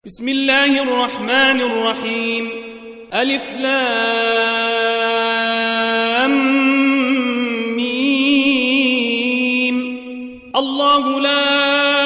بسم الله الرحمن الرحيم ألف لام ميم الله لا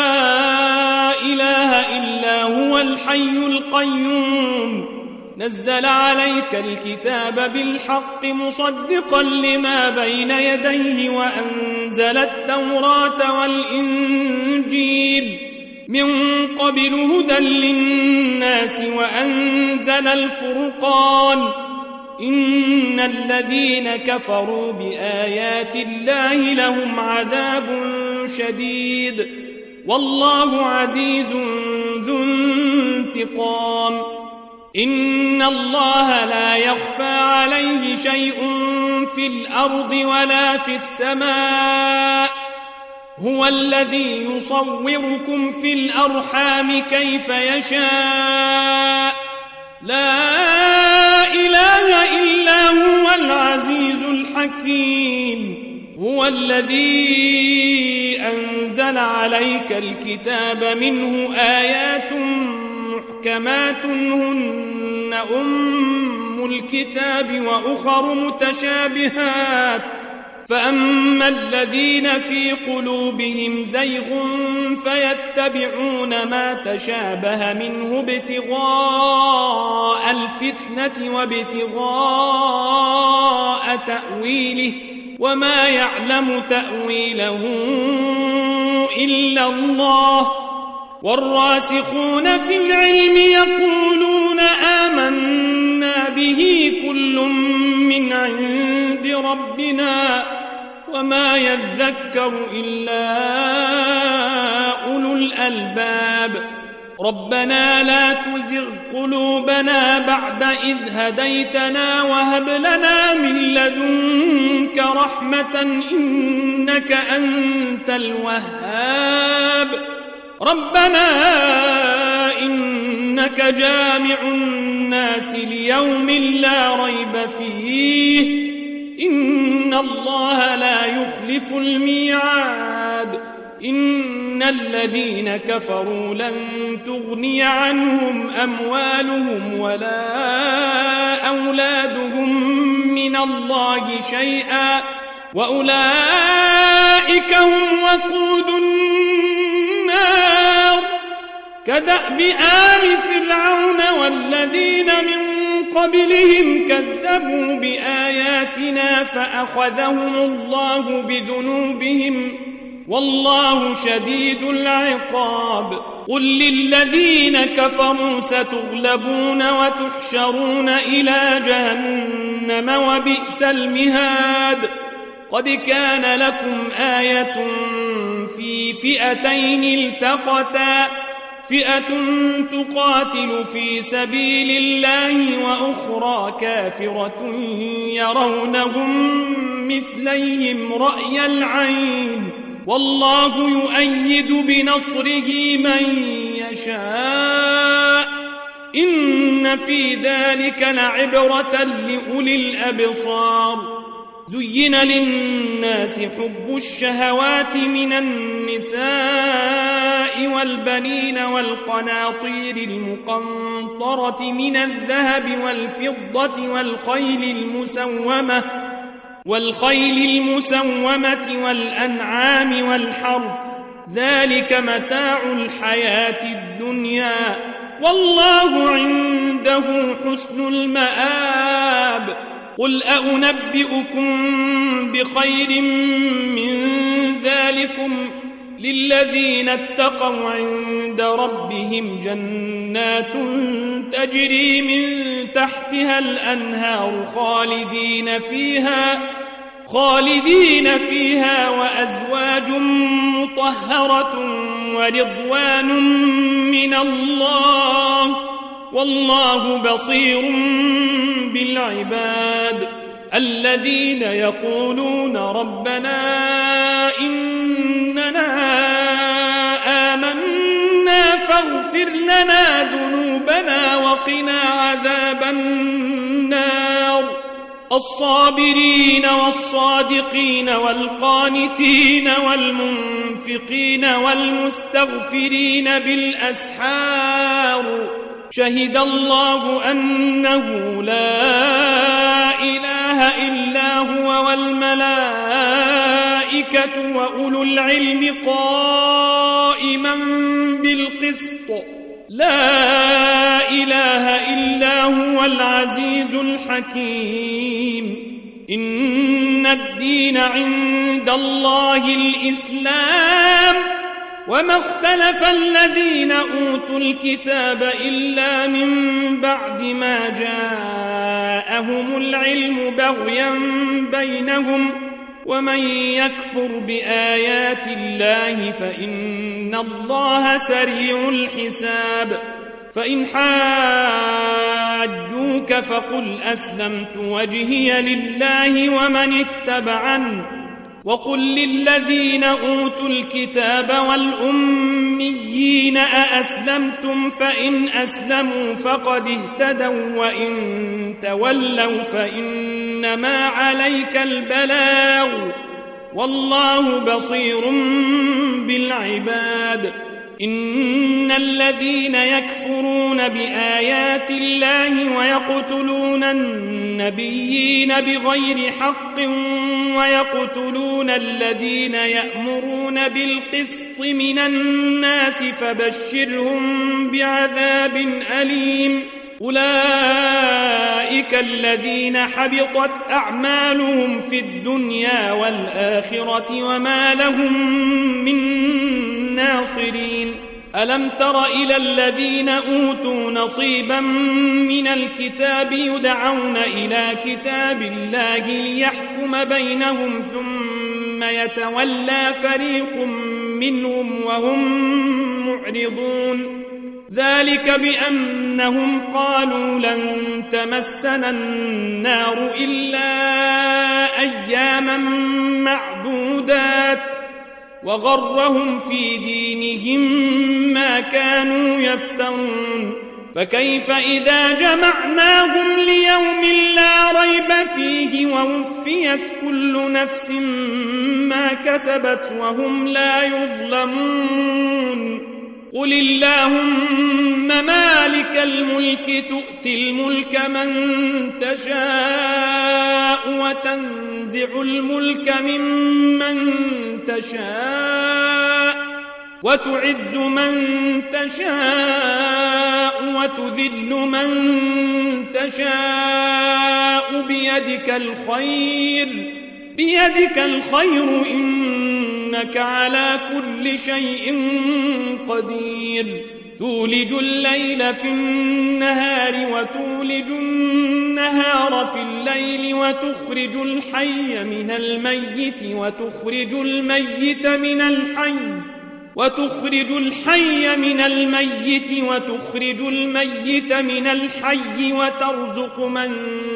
إله إلا هو الحي القيوم نزل عليك الكتاب بالحق مصدقا لما بين يديه وأنزل التوراة والإنجيل من قبل هدى للناس وأنزل الفرقان إن الذين كفروا بآيات الله لهم عذاب شديد والله عزيز ذو انتقام إن الله لا يخفى عليه شيء في الأرض ولا في السماء هو الذي يصوركم في الأرحام كيف يشاء لا إله إلا هو العزيز الحكيم هو الذي أنزل عليك الكتاب منه آيات محكمات هن أم الكتاب وأخر متشابهات فأما الذين في قلوبهم زيغ فيتبعون ما تشابه منه ابتغاء الفتنة وابتغاء تأويله وما يعلم تأويله إلا الله والراسخون في العلم يقولون آمنا به كل من عند ربنا وما يذكر إلا أولو الألباب ربنا لا تزغ قلوبنا بعد إذ هديتنا وهب لنا من لدنك رحمة إنك أنت الوهاب ربنا إنك جامع الناس ليوم لا ريب فيه إن الله لا يخلف الميعاد إن الذين كفروا لن تغني عنهم أموالهم ولا أولادهم من الله شيئا وأولئك هم وقود النار كدأب آل فرعون والذين من قبلهم كذبوا بآياتنا فأخذهم الله بذنوبهم والله شديد العقاب قل للذين كفروا ستغلبون وتحشرون إلى جهنم وبئس المهاد قد كان لكم آية في فئتين التقتا فئة تقاتل في سبيل الله وأخرى كافرة يرونهم مثليهم رأي العين والله يؤيد بنصره من يشاء إن في ذلك لعبرة لأولي الأبصار زين للناس حب الشهوات من النساء والبنين والقناطير المقنطرة من الذهب والفضة والخيل المسومة والأنعام والحرث ذلك متاع الحياة الدنيا والله عنده حسن المآب قل أنبئكم بخير من ذلكم للذين اتقوا عند ربهم جنات تجري من تحتها الأنهار خالدين فيها وأزواج مطهرة ورضوان من الله والله بصير بالعباد الذين يقولون ربنا إننا آمنا فاغفر لنا ذنوبنا وقنا عذاب النار الصابرين والصادقين والقانتين والمنفقين والمستغفرين بالأسحار شهد الله أنه لا إله إلا هو والملائكة وأولو العلم قائما بالقسط لا إله إلا هو العزيز الحكيم إن الدين عند الله الإسلام وما اختلف الذين أوتوا الكتاب إلا من بعد ما جاءهم العلم بغيا بينهم ومن يكفر بآيات الله فإن الله سريع الحساب فإن حاجوك فقل أسلمت وجهي لله ومن اتبعني وقل للذين أوتوا الكتاب والأميين أأسلمتم فإن أسلموا فقد اهتدوا وإن تولوا فإنما عليك البلاغ والله بصير بالعباد إن الذين يكفرون بآيات الله ويقتلون النبيين بغير حق ويقتلون الذين يأمرون بالقسط من الناس فبشرهم بعذاب أليم أولئك الذين حبطت أعمالهم في الدنيا والآخرة وما لهم من ناصرين ألم تر إلى الذين أوتوا نصيبا من الكتاب يدعون إلى كتاب الله ليحكم بينهم ثم يتولى فريق منهم وهم معرضون ذلك بأنهم قالوا لن تمسنا النار إلا أياما معدودات وغرهم في دينهم ما كانوا يفترون فكيف إذا جمعناهم ليوم لا ريب فيه ووفيت كل نفس ما كسبت وهم لا يظلمون قل اللهم مالك الملك تؤتي الملك من تشاء وتنزع الملك ممن تشاء وتعز من تشاء وتذل من تشاء بيدك الخير إنك على كل شيء قدير تولج الليل في النهار وتولج النهار في الليل وتخرج الحي من الميت وتخرج الميت من الحي وتخرج الحي من الميت وتخرج الميت من الحي وترزق من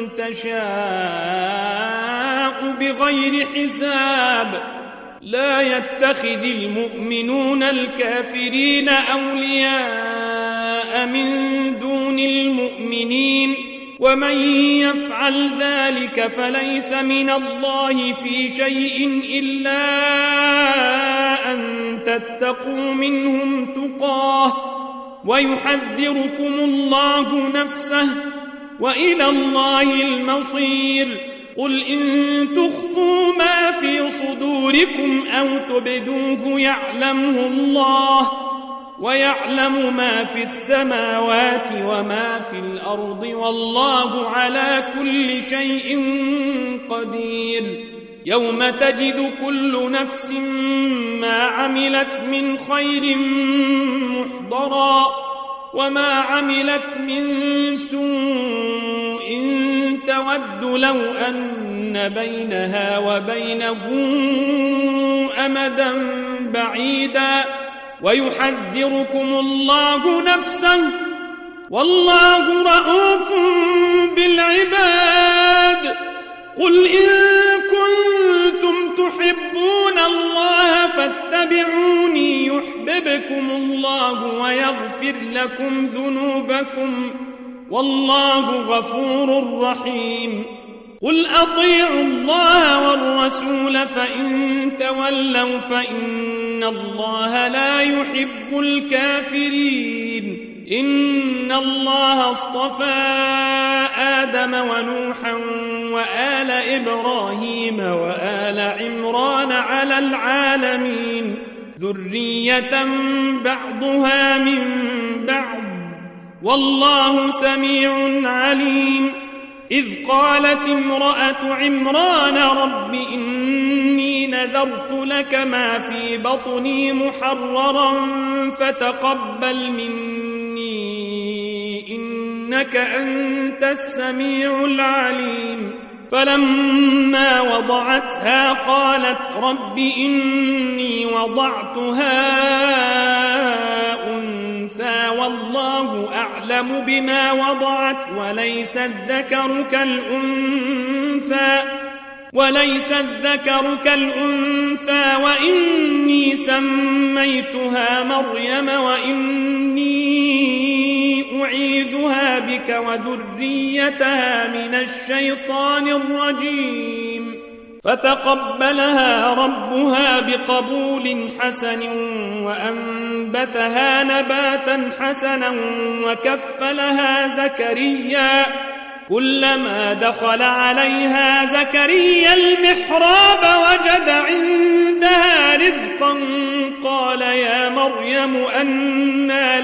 تشاء بغير حساب لا يتخذ المؤمنون الكافرين أولياء من دون المؤمنين ومن يفعل ذلك فليس من الله في شيء إلا أن تتقوا منهم تقاه ويحذركم الله نفسه وإلى الله المصير قل إن تخفوا ما في صدوركم أو تبدوه يعلمه الله ويعلم ما في السماوات وما في الأرض والله على كل شيء قدير يوم تجد كل نفس ما عملت من خير محضرا وما عملت من سوء تود لو أن بينها وبينه أمدا بعيدا ويحذركم الله نفسه والله رءوف بالعباد قل إن كنتم تحبون الله فاتبعوني يحببكم الله ويغفر لكم ذنوبكم والله غفور رحيم قل أطيعوا الله والرسول فإن تولوا فإن الله لا يحب الكافرين إن الله اصطفى آدم ونوحا وآل إبراهيم وآل عمران على العالمين ذرية بعضها من بعض والله سميع عليم إذ قالت امرأة عمران رب إني نذرت لك ما في بطني محررا فتقبل مني إنك أنت السميع العليم فلما وضعتها قالت رب إني وضعتها أنثى والله أعلم بما وضعت وليس الذكر كالأنثى وإني سميتها مريم وإني أعيذها بك وذريتها من الشيطان الرجيم فتقبلها ربها بقبول حسن وأنبتها نباتا حسنا وكفلها زكريا كلما دخل عليها زكريا المحراب وجد عندها رزقا قال يا مريم أنى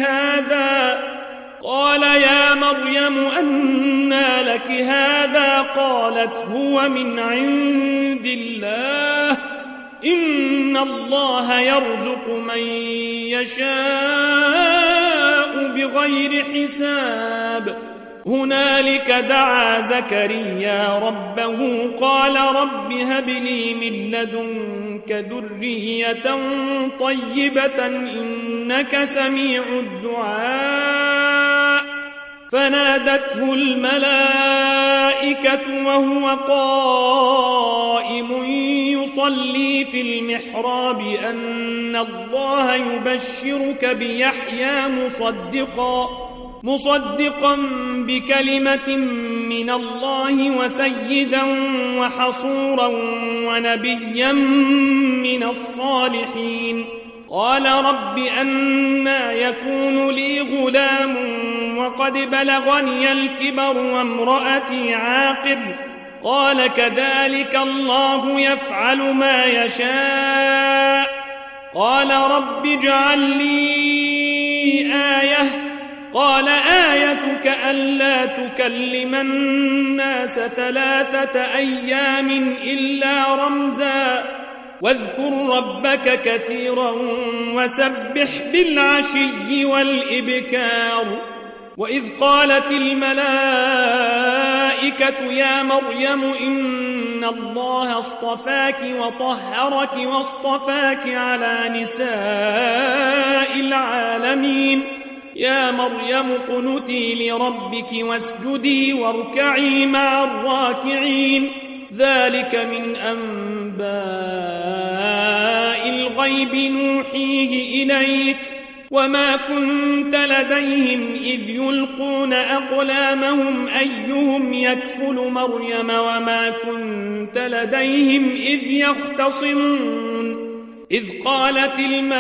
لك هذا قالت هو من عند الله إن الله يرزق من يشاء بغير حساب هنالك دعا زكريا ربه قال رب هب لي من لدنك ذرية طيبة إنك سميع الدعاء فنادته الملائكة وهو قائم يصلي في المحراب أن الله يبشرك بيحيى مصدقا بكلمة من الله وسيدا وحصورا ونبيا من الصالحين قال رب أنى يكون لي غلام وقد بلغني الكبر وامرأتي عاقر قال كذلك الله يفعل ما يشاء قال رب اجعل لي آية قال آيتك ألا تكلم الناس 3 أيام إلا رمزا واذكر ربك كثيرا وسبح بالعشي والإبكار وإذ قالت الملائكة يا مريم إن الله اصطفاك وطهرك واصطفاك على نساء العالمين يا مريم اقنتي لربك واسجدي واركعي مع الراكعين ذلك من أنباء الغيب نوحيه إليك وما كنت لديهم إذ يلقون أقلامهم أيهم يكفل مريم وما كنت لديهم إذ يختصمون إذ قالت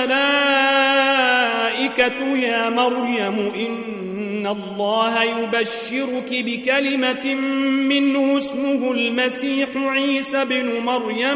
الملائكة يا مريم إن الله يبشرك بكلمة منه اسمه المسيح عيسى بن مريم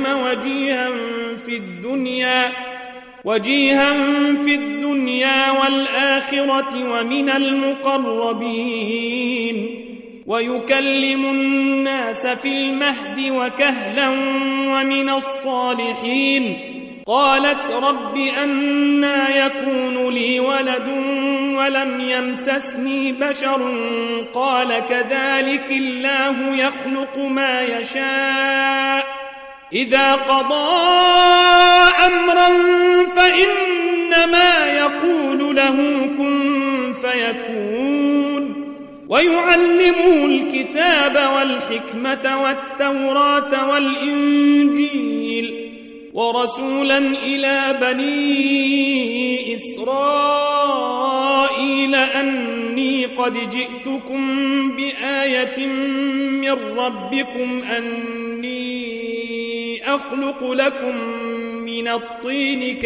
وجيها في الدنيا والآخرة ومن المقربين ويكلم الناس في المهد وكهلا ومن الصالحين قالت رب أنى يكون لي ولد ولم يمسسني بشر قال كذلك الله يخلق ما يشاء إذا قضى أمرا فإنما يقول له كن فيكون ويعلمه الكتاب والحكمة والتوراة والإنجيل ورسولا إلى بني إسرائيل أن إني قد جئتكم بآية من ربكم أني أخلق لكم من الطين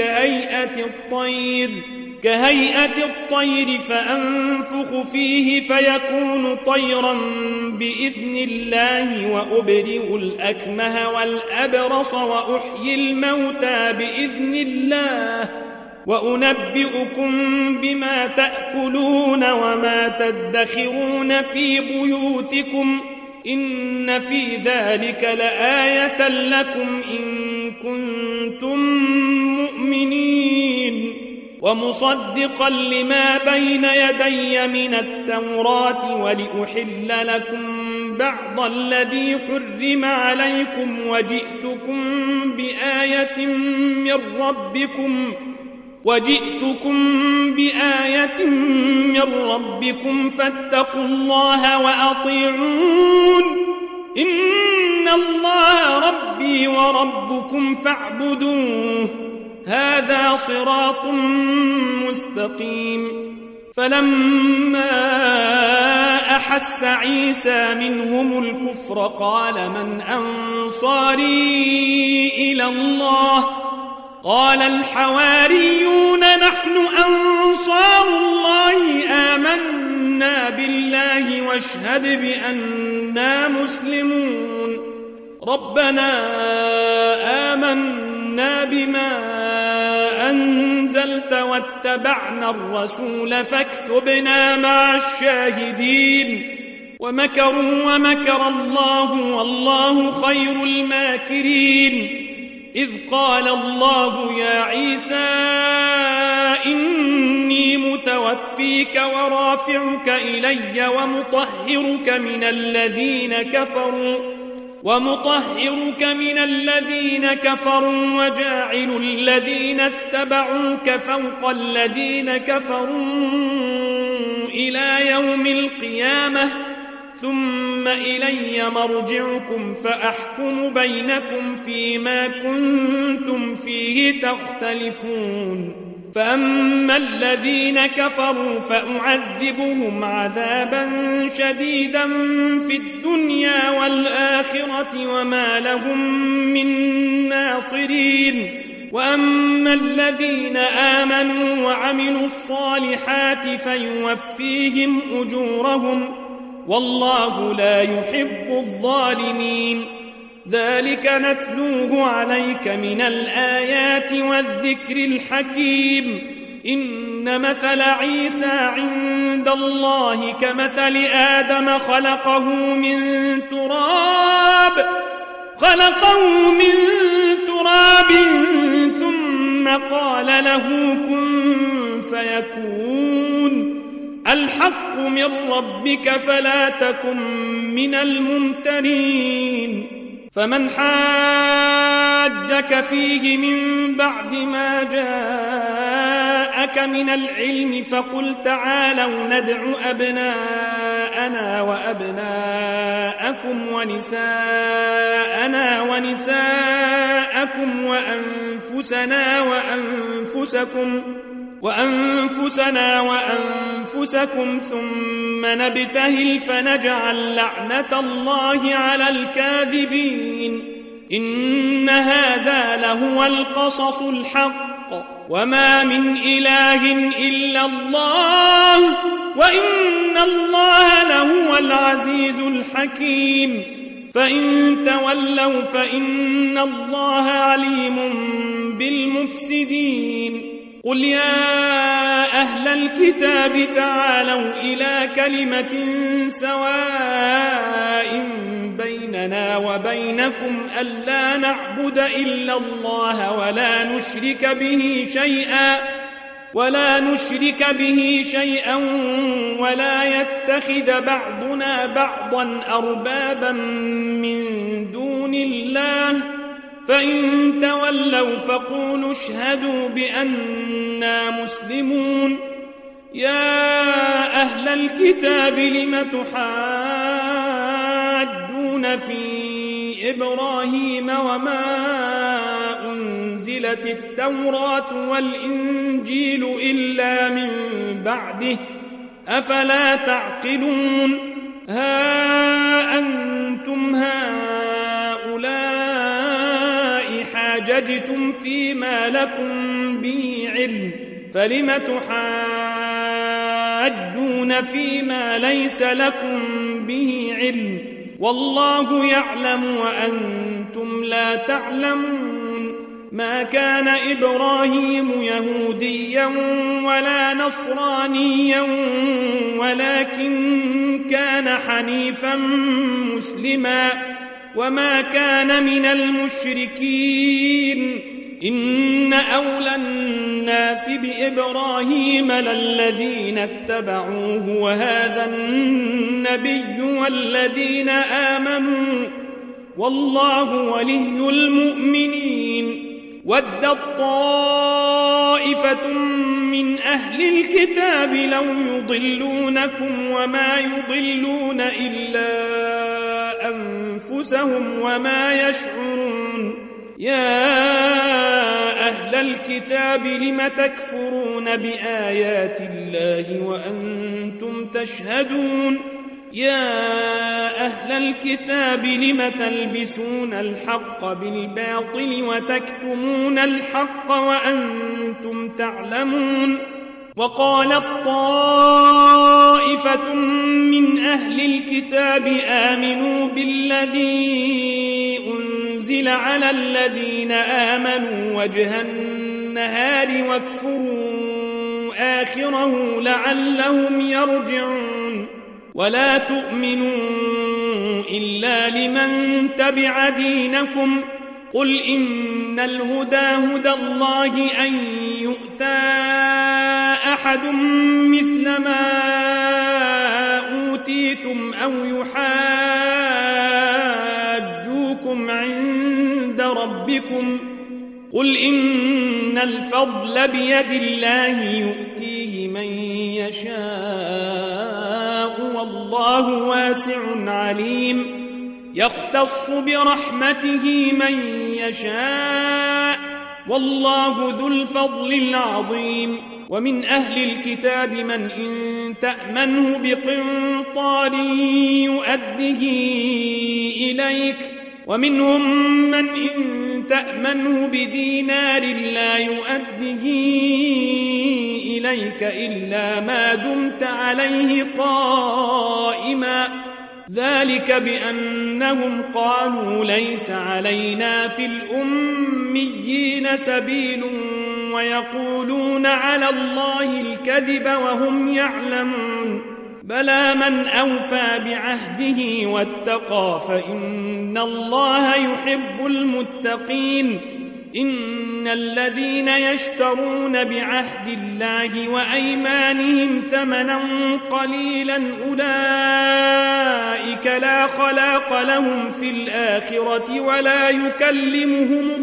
كهيئة الطير فأنفخ فيه فيكون طيرا بإذن الله وأبرئ الأكمه والأبرص وأحيي الموتى بإذن الله وأنبئكم بما تأكلون وما تدخرون في بيوتكم إن في ذلك لآية لكم إن كنتم مؤمنين ومصدقا لما بين يدي من التوراة ولأحل لكم بعض الذي حرم عليكم وجئتكم بآية من ربكم فاتقوا الله وأطيعون إن الله ربي وربكم فاعبدوه هذا صراط مستقيم فلما أحس عيسى منهم الكفر قال من أنصاري إلى الله قال الحواريون نحن أنصار الله آمنا بالله واشهد بأننا مسلمون ربنا آمنا بما أنزلت واتبعنا الرسول فاكتبنا مع الشاهدين ومكروا ومكر الله والله خير الماكرين إذ قال الله يا عيسى إني متوفيك ورافعك إلي ومطهرك من الذين كفروا وجاعل الذين اتبعوك فوق الذين كفروا إلى يوم القيامة ثم إلي مرجعكم فأحكم بينكم فيما كنتم فيه تختلفون فأما الذين كفروا فأعذبهم عذابا شديدا في الدنيا والآخرة وما لهم من ناصرين وأما الذين آمنوا وعملوا الصالحات فيوفيهم أجورهم والله لا يحب الظالمين ذلك نتلوه عليك من الآيات والذكر الحكيم إن مثل عيسى عند الله كمثل آدم خلقه من تراب ثم قال له كن فيكون الحق من ربك فلا تكن من الممترين فمن حاجك فيه من بعد ما جاءك من العلم فقل تعالوا ندع أبناءنا وأبناءكم ونساءنا ونساءكم وأنفسنا وأنفسكم ثم نبتهل فنجعل لعنة الله على الكاذبين إن هذا لهو القصص الحق وما من إله إلا الله وإن الله لهو العزيز الحكيم فإن تولوا فإن الله عليم بالمفسدين قل يا أهل الكتاب تعالوا إلى كلمة سواء بيننا وبينكم ألا نعبد إلا الله ولا نشرك به شيئا ولا يتخذ بعضنا بعضا أربابا من دون الله فإن تولوا فقولوا اشهدوا بأننا مسلمون يا أهل الكتاب لم تحاجون في إبراهيم وما أنزلت التوراة والإنجيل إلا من بعده أفلا تعقلون ها أنتم هؤلاء حاججتم فيما لكم به علم فلم تحاجون فيما ليس لكم به علم والله يعلم وأنتم لا تعلمون ما كان إبراهيم يهوديا ولا نصرانيا ولكن كان حنيفا مسلما وما كان من المشركين إن أولى الناس بإبراهيم للذين اتبعوه وهذا النبي والذين آمنوا والله ولي المؤمنين ودت طائفة من أهل الكتاب لو يضلونكم وما يضلون إلا أنفسهم وما يشعرون يا أهل الكتاب لم تكفرون بآيات الله وأنتم تشهدون يا أهل الكتاب لم تلبسون الحق بالباطل وتكتمون الحق وأنتم تعلمون وقالت طائفة من أهل الكتاب آمنوا بالذي أنزل على الذين آمنوا وجه النهار واكفروا آخره لعلهم يرجعون ولا تؤمنوا إلا لمن تبع دينكم قل إن الهدى هدى الله أن يؤتى أحد مثل ما أوتيتم أو يحاجوكم عند ربكم قل إن الفضل بيد الله يؤتيه من يشاء والله واسع عليم يختص برحمته من يشاء والله ذو الفضل العظيم ومن أهل الكتاب من إن تأمنه بقنطار يؤده إليك ومنهم من إن تأمنه بدينار لا يؤده إليك إلا ما دمت عليه قائما ذلك بأنهم قالوا ليس علينا في الأميين سبيل ويقولون على الله الكذب وهم يعلمون بلى من أوفى بعهده واتقى فإن الله يحب المتقين إن الذين يشترون بعهد الله وأيمانهم ثمنا قليلا أولئك لا خلاق لهم في الآخرة ولا يكلمهم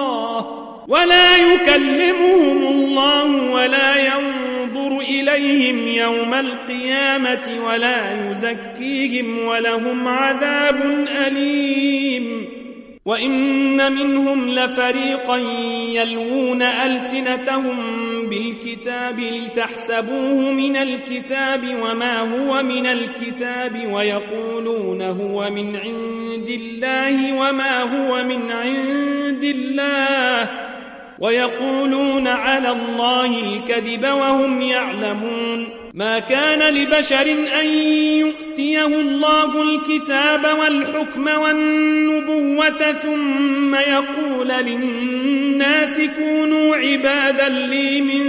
الله ولا ينظر إليهم يوم القيامة ولا يزكيهم ولهم عذاب أليم وإن منهم لفريقا يلوون ألسنتهم بالكتاب لتحسبوه من الكتاب وما هو من الكتاب ويقولون هو من عند الله وما هو من عند الله ويقولون على الله الكذب وهم يعلمون ما كان لبشر أن يؤتيه الله الكتاب والحكم والنبوة ثم يقول للناس كونوا عبادا لي من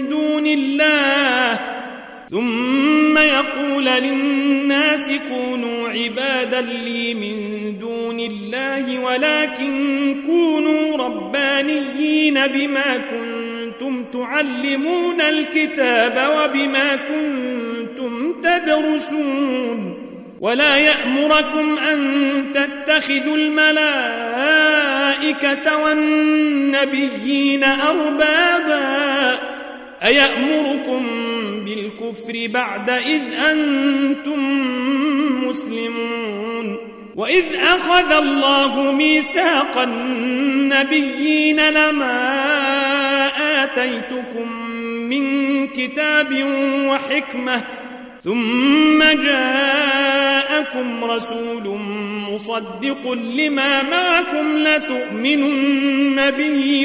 دون الله ولكن كونوا ربانيين بما كنتم تعلمون الكتاب وبما كنتم تدرسون ولا يأمركم أن تتخذوا الملائكة والنبيين أربابا أيأمركم بالكفر بعد إذ أنتم مسلمون وإذ أخذ الله ميثاق النبيين لما آتيتكم من كتاب وحكمة ثم جاءكم رسول مصدق لما معكم لتؤمنن به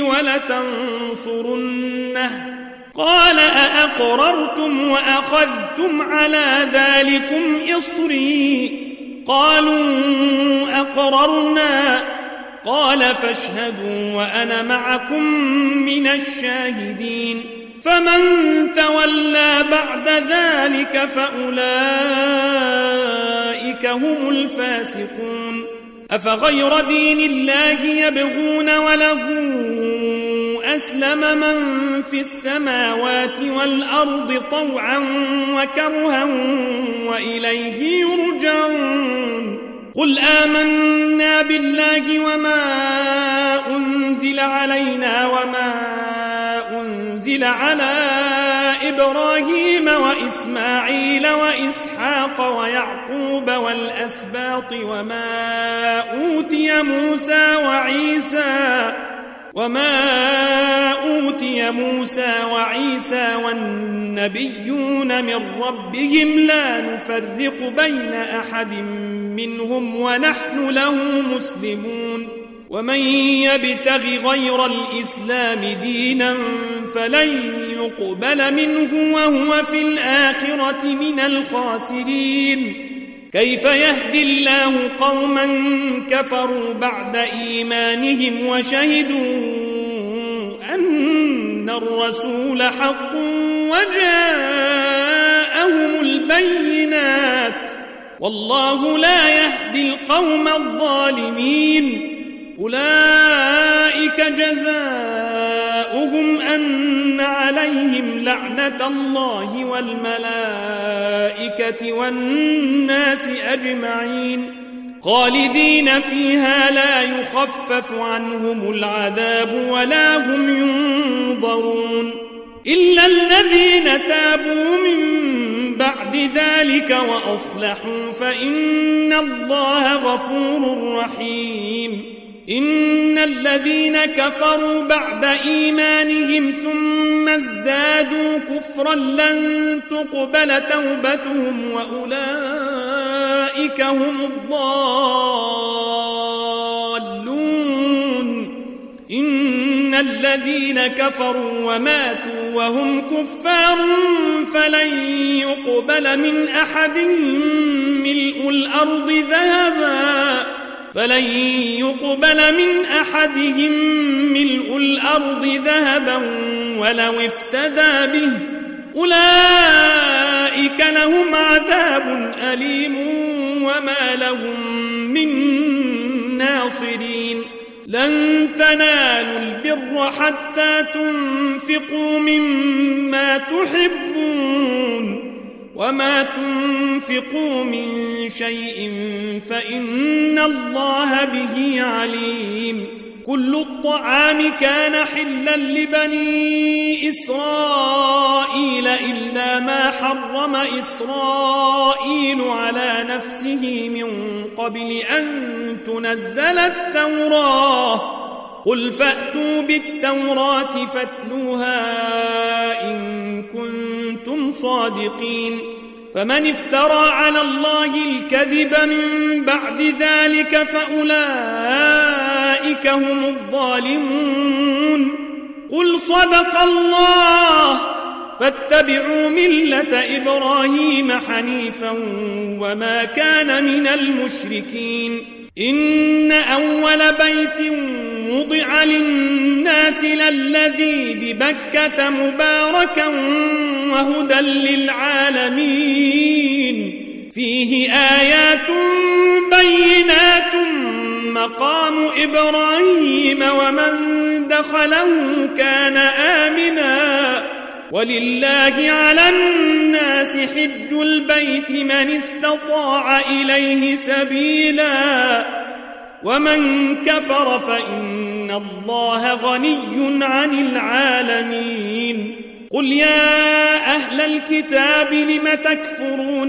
ولتنصرنه قال أأقررتم وأخذتم على ذلكم إصري قالوا أقررنا قال فاشهدوا وأنا معكم من الشاهدين فمن تولى بعد ذلك فأولئك هم الفاسقون أفغير دين الله يبغون وله أسلم من في السماوات والأرض طوعا وكرها وإليه يرجعون قل آمنا بالله وما أنزل علينا وما أنزل على إبراهيم وإسماعيل وإسحاق ويعقوب والأسباط وما أوتي موسى وعيسى والنبيون من ربهم لا نفرق بين أحد منهم ونحن له مسلمون ومن يبتغ غير الإسلام دينا فلن يقبل منه وهو في الآخرة من الخاسرين كيف يهدي الله قوما كفروا بعد إيمانهم وشهدوا أن الرسول حق وجاءهم البينات والله لا يهدي القوم الظالمين أولئك جزاؤهم أن عليهم لعنة الله والملائكة والناس أجمعين خالدين فيها لا يخفف عنهم العذاب ولا هم ينظرون إلا الذين تابوا من بعد ذلك وأصلحوا فإن الله غفور رحيم إن الذين كفروا بعد إيمانهم ثم ازدادوا كفرا لن تقبل توبتهم وأولئك هم الضالون إن الذين كفروا وماتوا وهم كفار فلن يقبل من أحدهم ملء الأرض ذهبا ولو افتدى به أولئك لهم عذاب أليم وما لهم من ناصرين لن تنالوا البر حتى تنفقوا مما تحبون وما تنفقوا من شيء فإن الله به عليم كل الطعام كان حلا لبني إسرائيل إلا ما حرم إسرائيل على نفسه من قبل أن تنزل التوراة قل فأتوا بالتوراة فاتلوها إن كنتم صادقين فمن افترى على الله الكذب من بعد ذلك فأولئك هم الظالمون قل صدق الله فاتبعوا ملة إبراهيم حنيفا وما كان من المشركين إن أول بيت وضع للناس للذي ببكة مباركا وهدى للعالمين فيه آيات بينات مقام إبراهيم ومن دخله كان آمنا ولله على الناس حج البيت من استطاع إليه سبيلا ومن كفر فإن الله غني عن العالمين قل يا أهل الكتاب لم تكفرون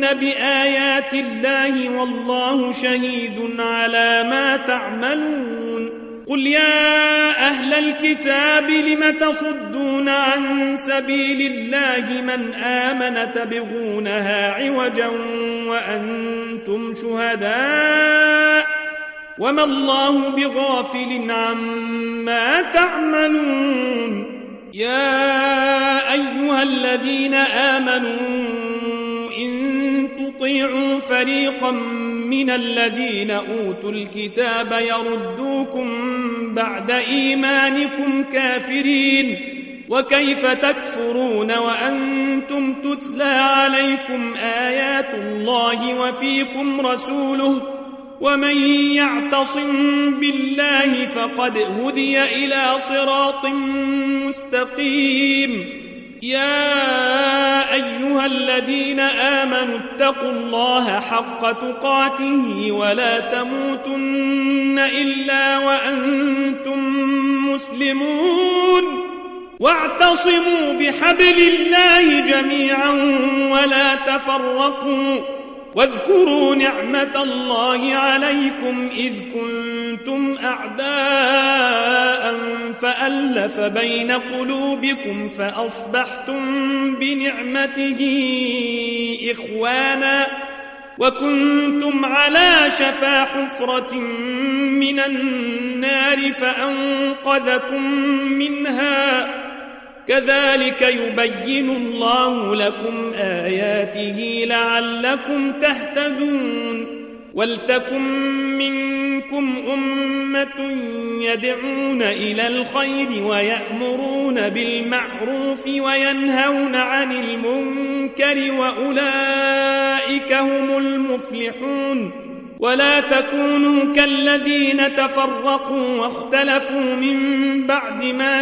بآيات الله والله شهيد على ما تعملون قل يا أهل الكتاب لم تصدون عن سبيل الله من آمن تبغونها عوجا وأنتم شهداء وما الله بغافل عما تعملون يا أيها الذين آمنوا إن تطيعوا فريقا من الذين أوتوا الكتاب يردوكم بعد إيمانكم كافرين وكيف تكفرون وأنتم تتلى عليكم آيات الله وفيكم رسوله ومن يعتصم بالله فقد هدي إلى صراط مستقيم يا أيها الذين آمنوا اتقوا الله حق تقاته ولا تموتن إلا وأنتم مسلمون واعتصموا بحبل الله جميعا ولا تفرقوا واذكروا نعمة الله عليكم إذ كنتم أعداء فألف بين قلوبكم فأصبحتم بنعمته إخوانا وكنتم على شفا حفرة من النار فأنقذكم منها كذلك يبين الله لكم آياته لعلكم تهتدون ولتكن منكم أمة يدعون إلى الخير ويأمرون بالمعروف وينهون عن المنكر وأولئك هم المفلحون ولا تكونوا كالذين تفرقوا واختلفوا من بعد ما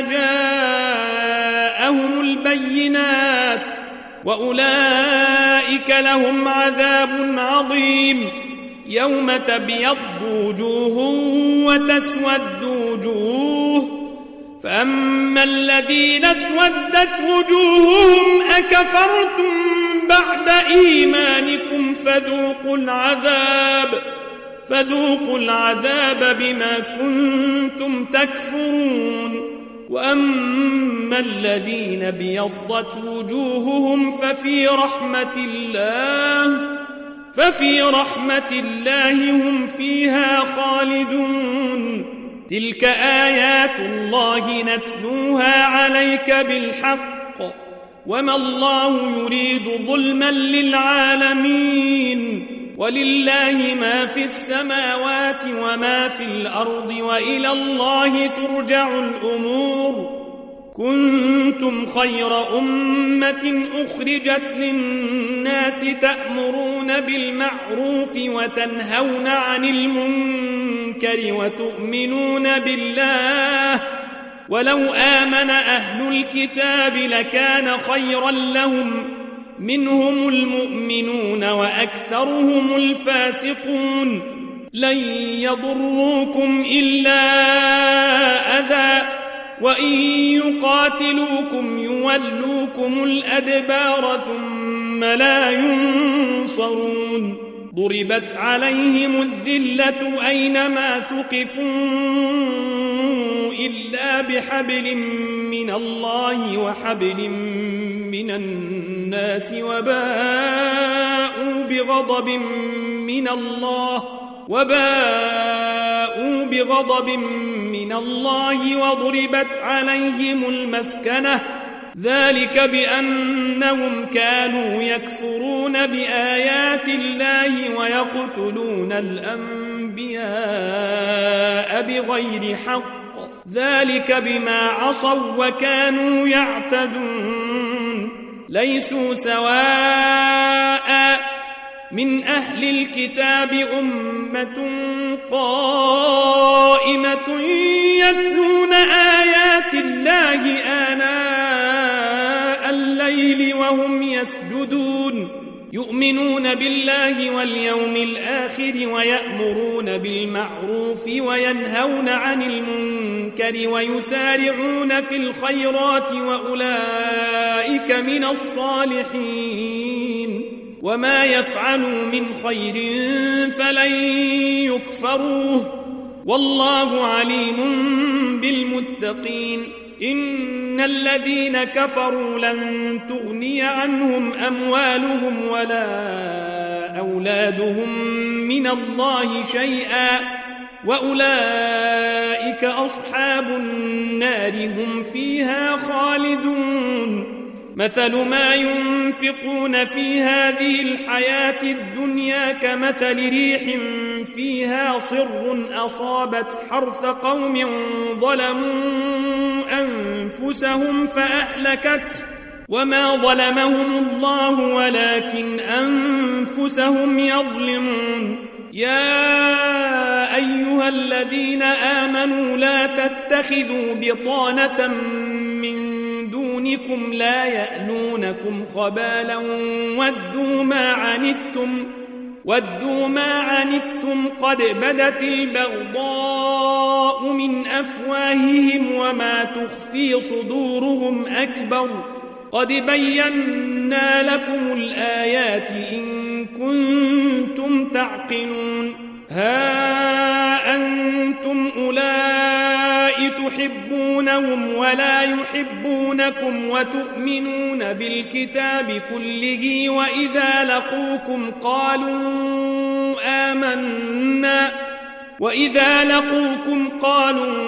جاءهم البينات وأولئك لهم عذاب عظيم يوم تبيض وجوه وتسود وجوه فأما الذين اسودت وجوههم أكفرتم بعد إيمانكم فذوقوا العذاب بما كنتم تكفرون وأما الذين ابيضت وجوههم ففي رحمة الله هم فيها خالدون تلك آيات الله نتلوها عليك بالحق وما الله يريد ظلما للعالمين ولله ما في السماوات وما في الأرض وإلى الله ترجع الأمور كنتم خير أمة أخرجت للناس تأمرون بالمعروف وتنهون عن المنكر وتؤمنون بالله ولو آمن أهل الكتاب لكان خيرا لهم منهم المؤمنون وأكثرهم الفاسقون لن يضروكم إلا أذى وإن يقاتلوكم يولوكم الأدبار ثم لا ينصرون ضربت عليهم الذلة أينما ثقفوا إلا بحبل من الله وحبل من الناس وباءوا بغضب من الله وضربت عليهم المسكنة ذلك بأنهم كانوا يكفرون بآيات الله ويقتلون الأنبياء بغير حق ذلك بما عصوا وكانوا يعتدون ليسوا سواء من أهل الكتاب أمة قائمة يتلون آيات الله آناء الليل وهم يسجدون يؤمنون بالله واليوم الآخر ويأمرون بالمعروف وينهون عن المنكر ويسارعون في الخيرات وأولئك من الصالحين وما يفعلوا من خير فلن يكفروه والله عليم بالمتقين. إن الذين كفروا لن تغني عنهم أموالهم ولا أولادهم من الله شيئا وأولئك أصحاب النار هم فيها خالدون. مثل ما ينفقون في هذه الحياة الدنيا كمثل ريح فيها صر أصابت حرث قوم ظلموا أنفسهم فأهلكته وما ظلمهم الله ولكن أنفسهم يظلمون. يا أيها الذين آمنوا لا تتخذوا بطانة من دونكم لا يألونكم خبالا ودوا ما عنتم قد بدت البغضاء من أفواههم وما تخفي صدورهم أكبر قد بينا لكم الآيات إن كنتم تعقلون. ها أنتم أولئك تحبونهم ولا يحبونكم وتؤمنون بالكتاب كله وإذا لقوكم قالوا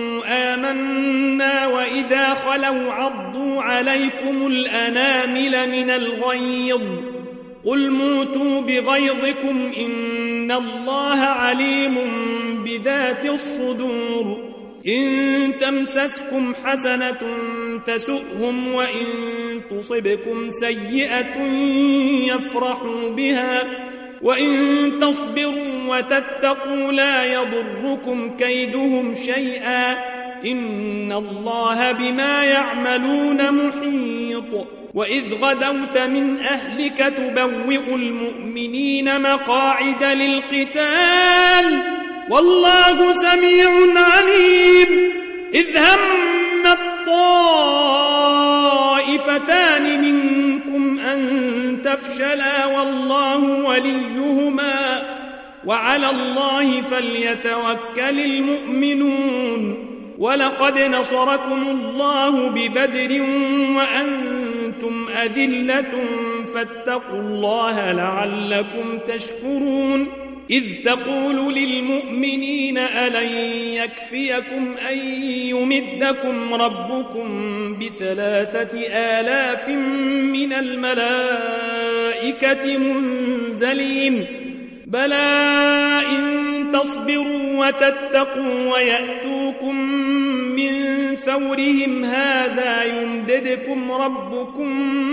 آمنا وإذا خلوا عضوا عليكم الأنامل من الغيظ قل موتوا بغيظكم إن الله عليم بذات الصدور. إن تمسسكم حسنة تسؤهم وإن تصبكم سيئة يفرحوا بها وإن تصبروا وتتقوا لا يضركم كيدهم شيئا إن الله بما يعملون محيط. وإذ غدوت من أهلك تبوئ المؤمنين مقاعد للقتال والله سميع عليم. إذ هم الطائفتان منكم أن تفشلا والله وليهما وعلى الله فليتوكل المؤمنون. ولقد نصركم الله ببدر وأنتم أذلة فاتقوا الله لعلكم تشكرون. إذ تقول للمؤمنين ألن يكفيكم أن يمدكم ربكم ب3,000 من الملائكة منزلين بلى إن تصبروا وتتقوا ويأتوكم من فورهم هذا يمددكم ربكم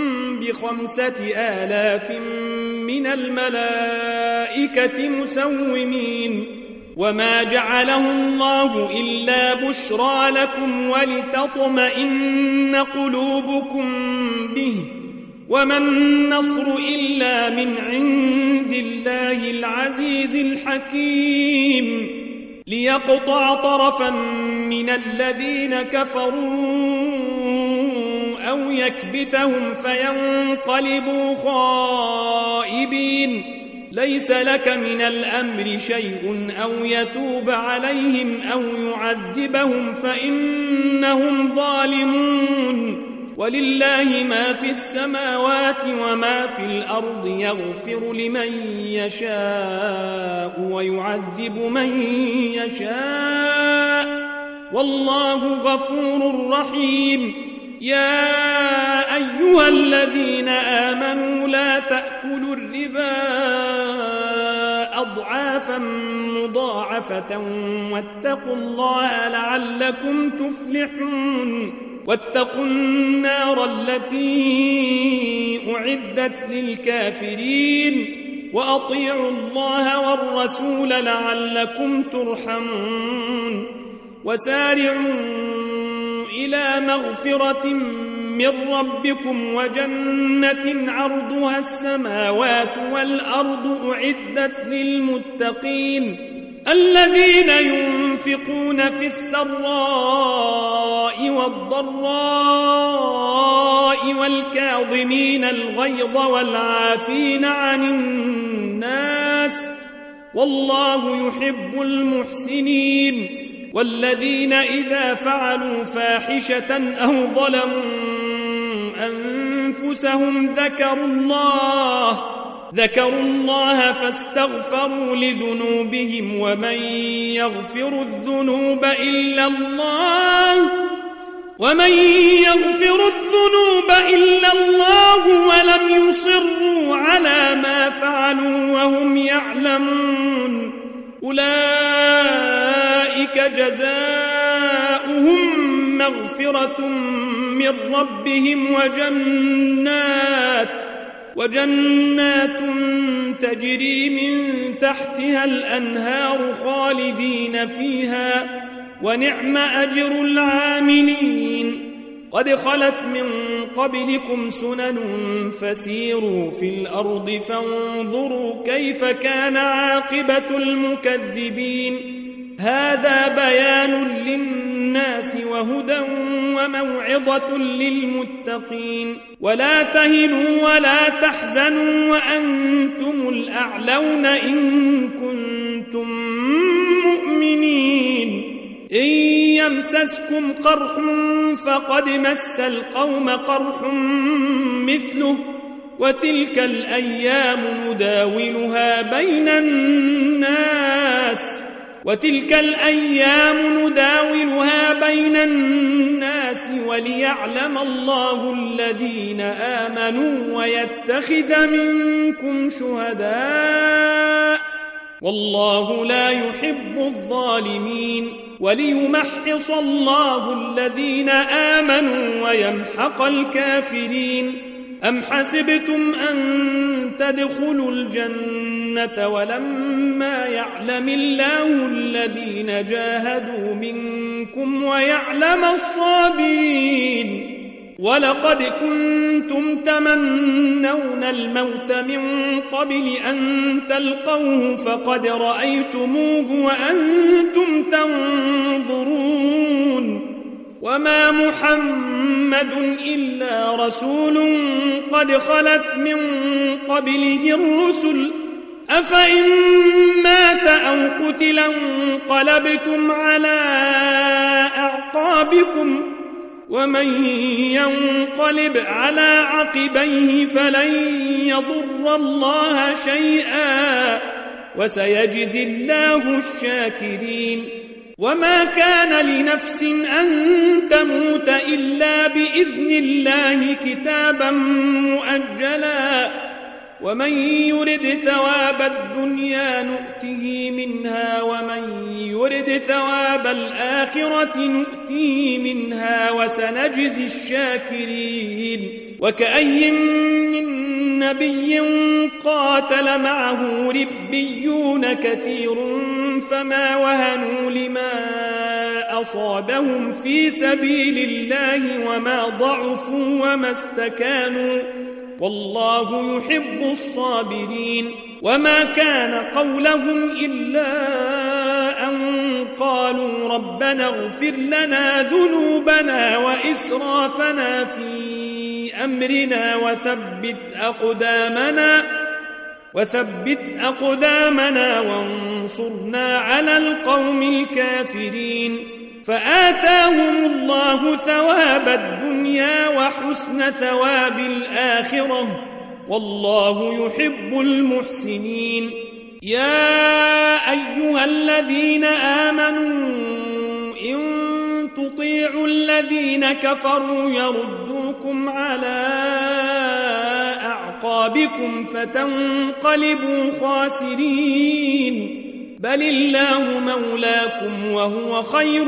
ب5,000 من الملائكة مسومين. وما جعله الله إلا بشرى لكم ولتطمئن قلوبكم به وما النصر إلا من عند الله العزيز الحكيم. ليقطع طرفا من الذين كفروا أو يكبتهم فينقلبوا خائبين. ليس لك من الأمر شيء أو يتوب عليهم أو يعذبهم فإنهم ظالمون. ولله ما في السماوات وما في الأرض يغفر لمن يشاء ويعذب من يشاء والله غفور رحيم. يا أيها الذين آمنوا لا تأكلوا الربا أضعافا مضاعفة واتقوا الله لعلكم تفلحون. واتقوا النار التي أعدت للكافرين وأطيعوا الله والرسول لعلكم ترحمون. وسارعوا إلى مغفرة من ربكم وجنة عرضها السماوات والأرض أعدت للمتقين الذين ينفقون في السراء والضراء والكاظمين الغيظ والعافين عن الناس والله يحب المحسنين. والذين إذا فعلوا فاحشة أو ظلموا أنفسهم ذكروا الله فاستغفروا لذنوبهم ومن يغفر الذنوب إلا الله ولم يصروا على ما فعلوا وهم يعلمون أولئك جزاؤهم مغفرة من ربهم وجنات تجري من تحتها الأنهار خالدين فيها ونعم أجر العاملين. قد خلت من قبلكم سنن فسيروا في الأرض فانظروا كيف كان عاقبة المكذبين. هذا بيان للناس وهدى وموعظة للمتقين. ولا تهنوا ولا تحزنوا وأنتم الأعلون إن كنتم مؤمنين. إن يمسسكم قرح فقد مس القوم قرح مثله وتلك الأيام نداولها بين الناس وليعلم الله الذين آمنوا ويتخذ منكم شهداء والله لا يحب الظالمين. وليمحص الله الذين آمنوا ويمحق الكافرين. أم حسبتم أن تدخلوا الجنة ولما يعلم الله الذين جاهدوا منكم ويعلم الصابرين. ولقد كنتم تمنون الموت من قبل أن تلقوه فقد رأيتموه وأنتم تنظرون. وما محمد إلا رسول قد خلت من قبله الرسل أفإن مات أو قتل انقلبتم على أعقابكم ومن ينقلب على عقبيه فلن يضر الله شيئا وسيجزي الله الشاكرين. وما كان لنفس أن تموت إلا بإذن الله كتابا مؤجلا ومن يرد ثواب الدنيا نؤته منها ومن يرد ثواب الآخرة نؤته منها وسنجزي الشاكرين. وكأي من نبي قاتل معه ربيون كثير فما وهنوا لما أصابهم في سبيل الله وما ضعفوا وما استكانوا والله يحب الصابرين. وما كان قولهم إلا أن قالوا ربنا اغفر لنا ذنوبنا وإسرافنا في أمرنا وثبت أقدامنا وانصرنا على القوم الكافرين. فآتاهم الله ثواب الدنيا وحسن ثواب الآخرة والله يحب المحسنين. يا أيها الذين آمنوا إن تطيعوا الذين كفروا يردوكم على أعقابكم فتنقلبوا خاسرين. بل الله مولاكم وهو خير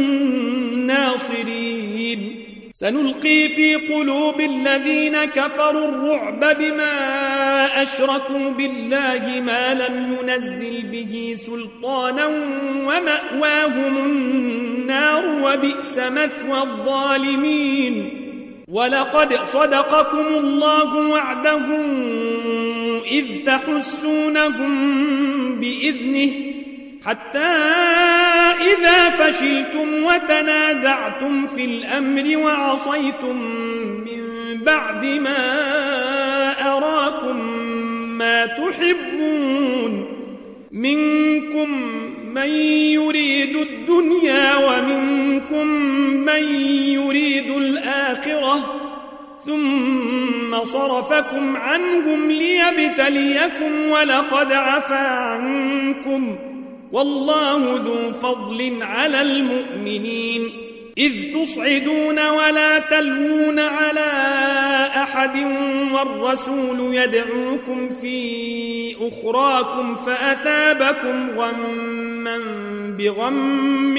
الناصرين. سنلقي في قلوب الذين كفروا الرعب بما أشركوا بالله ما لم ينزل به سلطانا ومأواهم النار وبئس مثوى الظالمين. ولقد صدقكم الله وعده إذ تحسونهم بإذنه حتى إذا فشلتم وتنازعتم في الأمر وعصيتم من بعد ما أراكم ما تحبون منكم من يريد الدنيا ومنكم من يريد الآخرة ثم صرفكم عنهم ليبتليكم ولقد عفا عنكم والله ذو فضل على المؤمنين إذ تصعدون ولا تلوون على أحد والرسول يدعوكم في أخراكم فأثابكم غما بغم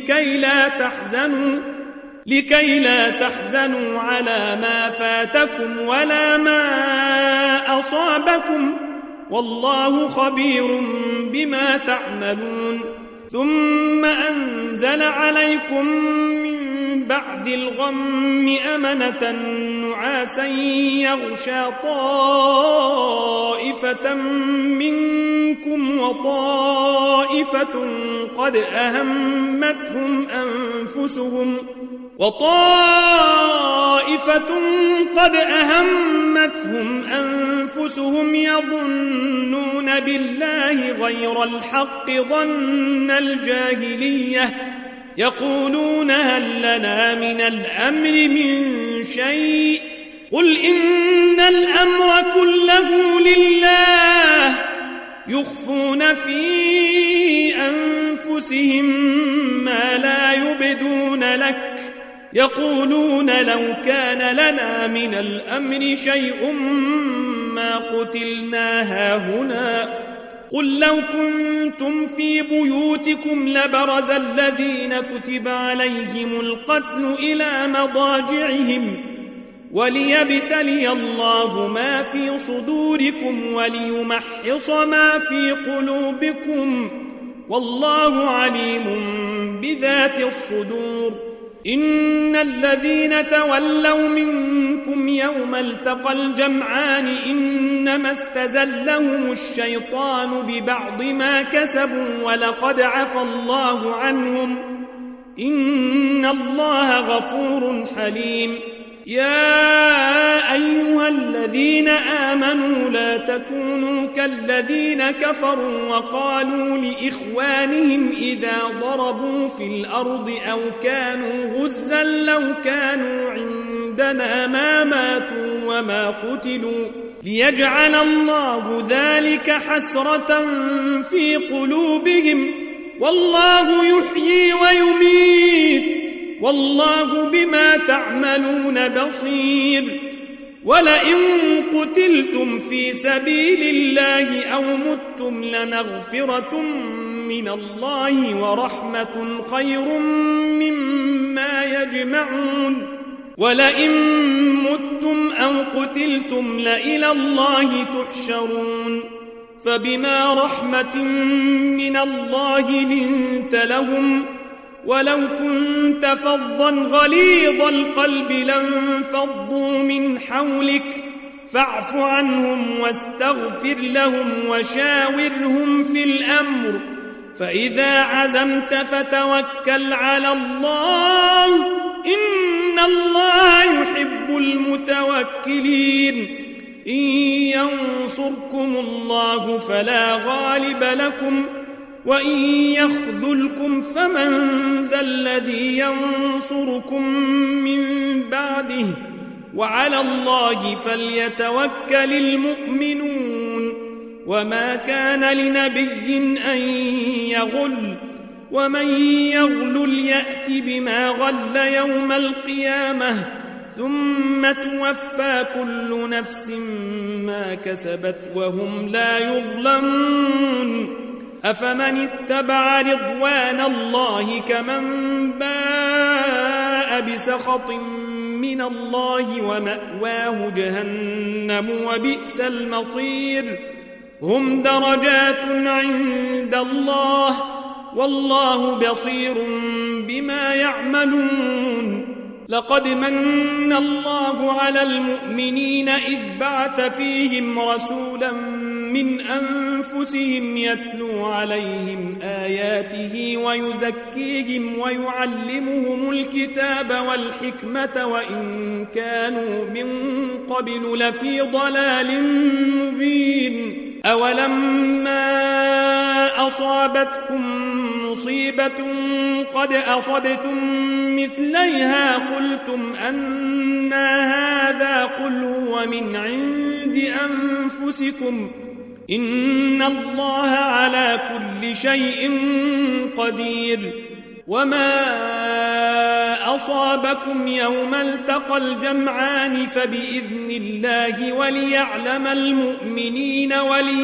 لكي لا تحزنوا على ما فاتكم ولا ما أصابكم والله خبير بما تعملون ثم أنزل عليكم من بعد الغم أمنة نعاسا يغشى طائفة منكم وطائفة قد أهمتهم أنفسهم يظنون بالله غير الحق ظن الجاهلية يقولون هل لنا من الأمر من شيء قل إن الأمر كله لله يخفون في أنفسهم ما لا يبدون لك يقولون لو كان لنا من الأمر شيء ما قتلنا هاهنا قل لو كنتم في بيوتكم لبرز الذين كتب عليهم القتل إلى مضاجعهم وليبتلي الله ما في صدوركم وليمحص ما في قلوبكم والله عليم بذات الصدور إن الذين تولوا منكم يوم التقى الجمعان إنما استزلهم الشيطان ببعض ما كسبوا ولقد عفى الله عنهم إن الله غفور حليم يا أيها الذين آمنوا لا تكونوا كالذين كفروا وقالوا لإخوانهم إذا ضربوا في الأرض أو كانوا غزا لو كانوا عندنا ما ماتوا وما قتلوا ليجعل الله ذلك حسرة في قلوبهم والله يحيي ويميت والله بما تعملون بصير ولئن قتلتم في سبيل الله أو متم لمغفرة من الله ورحمة خير مما يجمعون ولئن متم أو قتلتم لإلى الله تحشرون فبما رحمة من الله لنت لهم ولو كنت فظا غليظ القلب لانفضوا من حولك فاعف عنهم واستغفر لهم وشاورهم في الأمر فإذا عزمت فتوكل على الله إن الله يحب المتوكلين إن ينصركم الله فلا غالب لكم وإن يخذلكم فمن ذا الذي ينصركم من بعده وعلى الله فليتوكل المؤمنون وما كان لنبي أن يغل ومن يغلل يأت بما غل يوم القيامة ثم توفى كل نفس ما كسبت وهم لا يظلمون أفمن اتبع رضوان الله كمن باء بسخط من الله ومأواه جهنم وبئس المصير هم درجات عند الله والله بصير بما يعملون لقد من الله على المؤمنين إذ بعث فيهم رسولا من أنفسهم يتلو عليهم آياته ويزكيهم ويعلمهم الكتاب والحكمة وإن كانوا من قبل لفي ضلال مبين أولما أصابتكم مصيبة قد أصبتم مثليها قلتم أنى هذا قل هو من عند أنفسكم إن الله على كل شيء قدير وما أصابكم يوم التقى الجمعان فبإذن الله وليعلم المؤمنين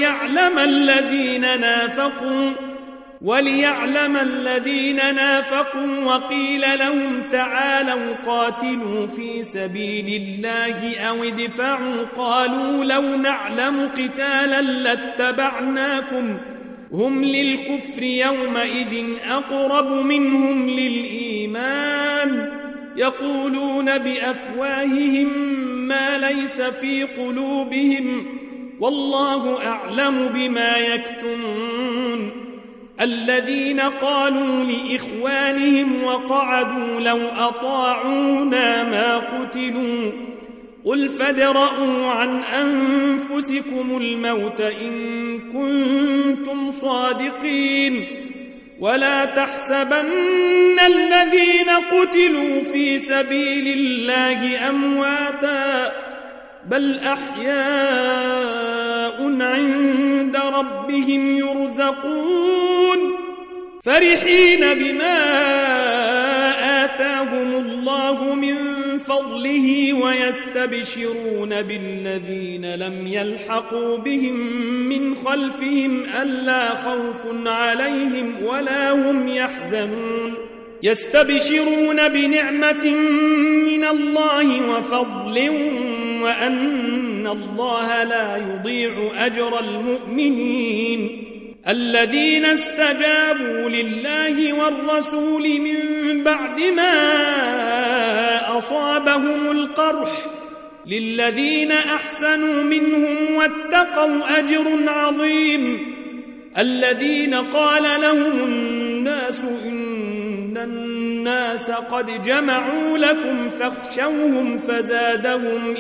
وليعلم الذين نافقوا وقيل لهم تعالوا قاتلوا في سبيل الله أو ادفعوا قالوا لو نعلم قتالا لاتبعناكم هم للكفر يومئذ أقرب منهم للإيمان يقولون بأفواههم ما ليس في قلوبهم والله أعلم بما يكتمون الذين قالوا لإخوانهم وقعدوا لو أطاعونا ما قتلوا قل فادرءوا عن أنفسكم الموت إن كنتم صادقين ولا تحسبن الذين قتلوا في سبيل الله أمواتا بل أحياء عند ربهم يرزقون فرحين بما آتاهم الله من فضله ويستبشرون بالذين لم يلحقوا بهم من خلفهم ألا خوف عليهم ولا هم يحزنون يستبشرون بنعمة من الله وفضل وأن الله لا يضيع أجر المؤمنين الذين استجابوا لله والرسول من بعد ما أصابهم القرح للذين أحسنوا منهم واتقوا أجر عظيم الذين قال لهم الناس إن الناس قد جمعوا لكم فاخشوهم فزادهم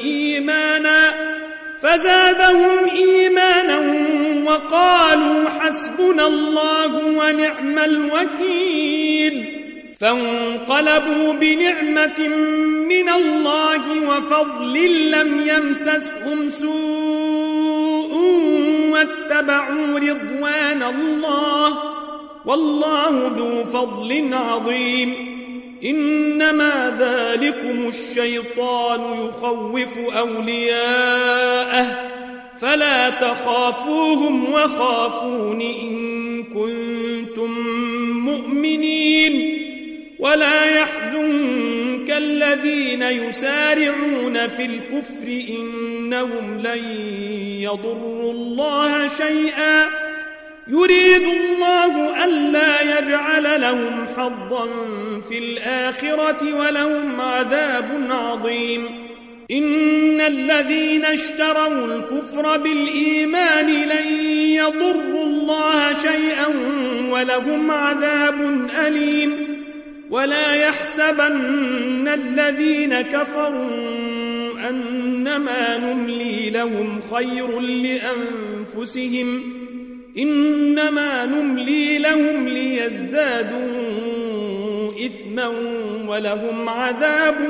إيمانا وقالوا حسبنا الله ونعم الوكيل فانقلبوا بنعمة من الله وفضل لم يمسسهم سوء واتبعوا رضوان الله والله ذو فضل عظيم إنما ذلكم الشيطان يخوف أولياءه فلا تخافوهم وخافون إن كنتم مؤمنين ولا يحزنك الذين يسارعون في الكفر إنهم لن يضروا الله شيئا يريد الله ألا يجعل لهم حظا في الآخرة ولهم عذاب عظيم إن الذين اشتروا الكفر بالإيمان لن يضروا الله شيئا ولهم عذاب أليم ولا يحسبن الذين كفروا أنما نملي لهم خير لأنفسهم إنما نملي لهم ليزدادوا إثما ولهم عذاب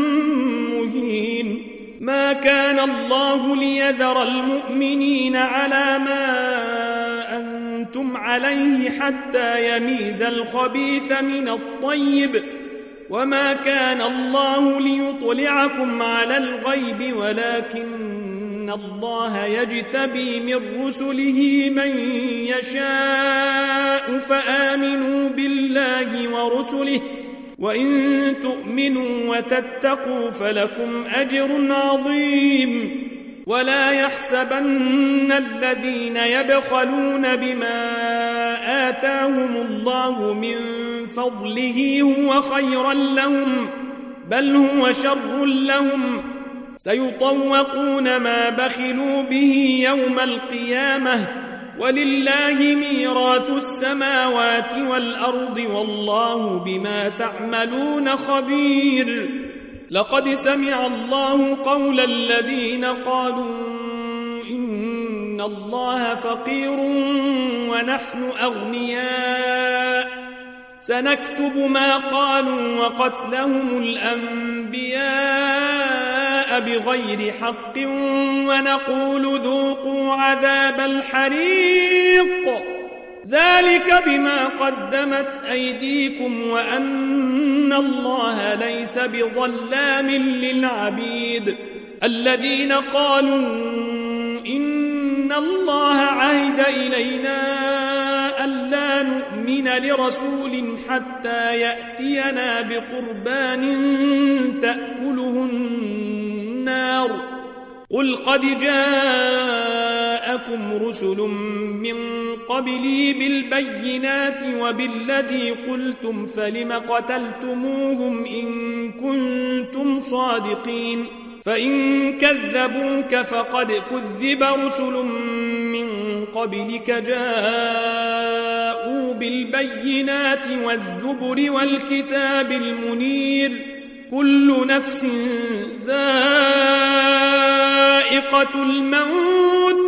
مهين ما كان الله ليذر المؤمنين على ما أنتم عليه حتى يميز الخبيث من الطيب وما كان الله ليطلعكم على الغيب ولكن الله يجتبي من رسله من يشاء فآمنوا بالله ورسله وإن تؤمنوا وتتقوا فلكم أجر عظيم ولا يحسبن الذين يبخلون بما آتاهم الله من فضله هو خيرا لهم بل هو شر لهم سيطوقون ما بخلوا به يوم القيامة ولله ميراث السماوات والأرض والله بما تعملون خبير لقد سمع الله قول الذين قالوا إن إن الله فقير ونحن أغنياء سنكتب ما قالوا وقتلهم الأنبياء بغير حق ونقول ذوقوا عذاب الحريق ذلك بما قدمت أيديكم وأن الله ليس بظلام للعبيد الذين قالوا إن الله عهد إلينا ألا نؤمن لرسول حتى يأتينا بقربان تأكله النار قل قد جاءكم رسل من قبلي بالبينات وبالذي قلتم فلم قتلتموهم إن كنتم صادقين فإن كذبوك فقد كذب رسل من قبلك جاءوا بالبينات والزبر والكتاب المنير كل نفس ذائقة الموت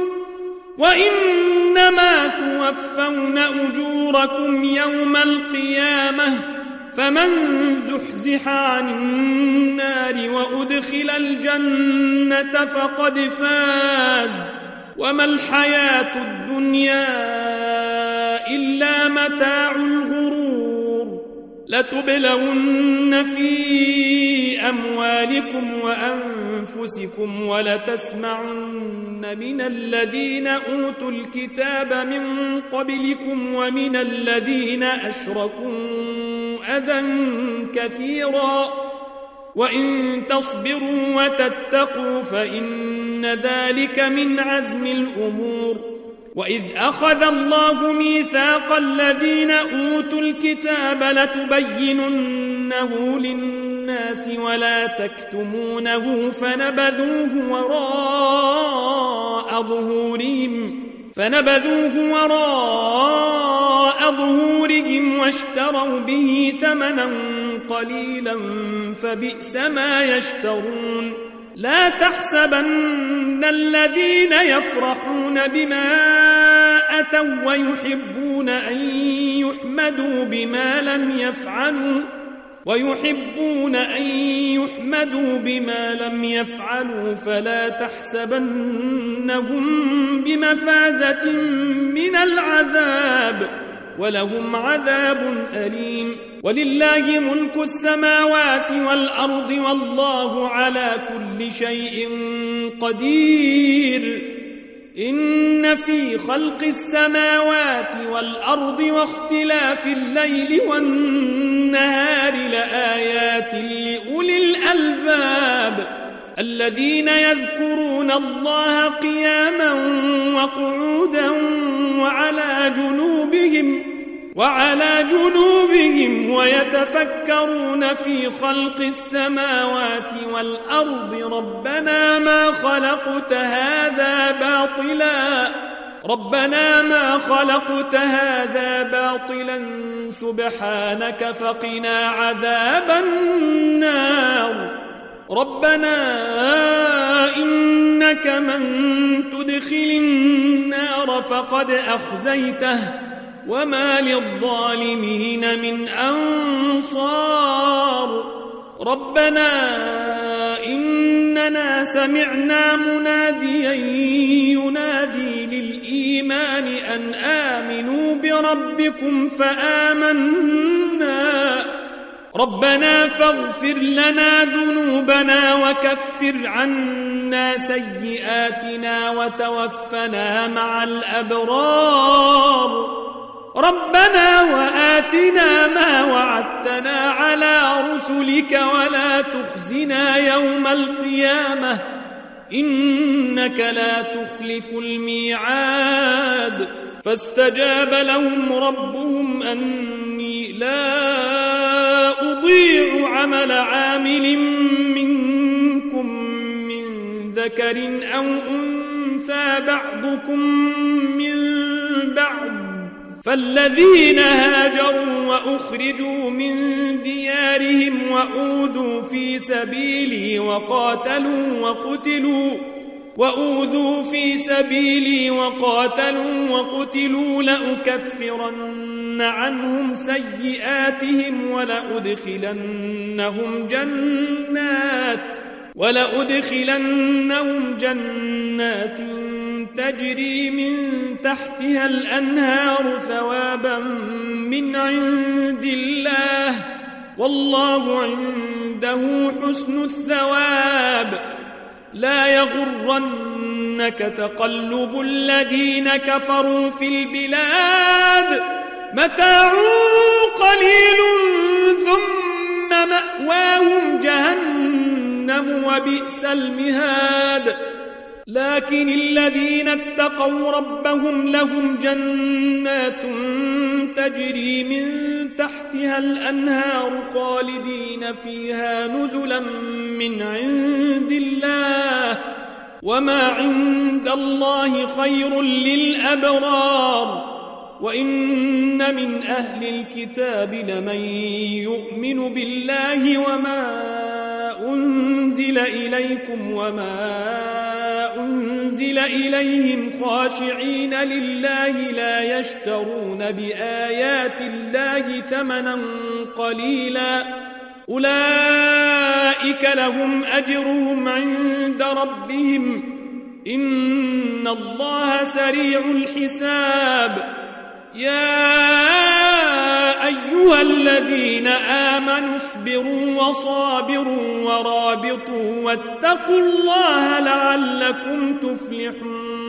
وإنما توفون أجوركم يوم القيامة فمن زحزح عن النار وأدخل الجنة فقد فاز وما الحياة الدنيا إلا متاع الغرور لتبلون في أموالكم وأنفسكم ولتسمعن من الذين أوتوا الكتاب من قبلكم ومن الذين أشركوا أذى كثيرا وإن تصبروا وتتقوا فإن ذلك من عزم الأمور وإذ أخذ الله ميثاق الذين أوتوا الكتاب لتبيننه للناس ولا تكتمونه فنبذوه وراء ظهورهم واشتروا به ثمنا قليلا فبئس ما يشترون لا تحسبن الذين يفرحون بما أتوا ويحبون أن يحمدوا بما لم يفعلوا فلا تحسبنهم بمفازة من العذاب ولهم عذاب أليم ولله ملك السماوات والأرض والله على كل شيء قدير إن في خلق السماوات والأرض واختلاف الليل والنهار لآيات لأولي الألباب الذين يذكرون الله قياما وقعودا وعلى جنوبهم ويتفكرون في خلق السماوات والأرض ربنا ما خلقت هذا باطلا سبحانك فقنا عذاب النار ربنا إنك من تدخل النار فقد أخزيته وما للظالمين من أنصار ربنا إننا سمعنا مناديا ينادي للإيمان أن آمنوا بربكم فآمنا ربنا فاغفر لنا ذنوبنا وكفر عنا سيئاتنا وتوفنا مع الأبرار ربنا وآتنا ما وعدتنا على رسلك ولا تخزنا يوم القيامة إنك لا تخلف الميعاد فاستجاب لهم ربهم أني لا أضيع عمل عامل منكم من ذكر أو أنثى بعضكم من بعض فالذين هاجروا وأخرجوا من ديارهم وأوذوا في سبيلي وقاتلوا وأوذوا في سبيلي وقاتلوا وقتلوا لأكفرن عنهم سيئاتهم ولأدخلنهم جنات تجري من تحتها الأنهار ثوابا من عند الله والله عنده حسن الثواب. لا يغرنك تقلب الذين كفروا في البلاد متاع قليل ثم مأواهم جهنم وبئس المهاد. لكن الذين اتقوا ربهم لهم جنات تجري من تحتها الأنهار خالدين فيها نزلا من عند الله وما عند الله خير للأبرار. وإن من أهل الكتاب لمن يؤمن بالله وما أنزل إليكم وما أنزل إليهم خاشعين لله لا يشترون بآيات الله ثمنا قليلا أولئك لهم أجرهم عند ربهم إن الله سريع الحساب. يا أيها الذين آمنوا اصبروا وصابروا ورابطوا واتقوا الله لعلكم تفلحون.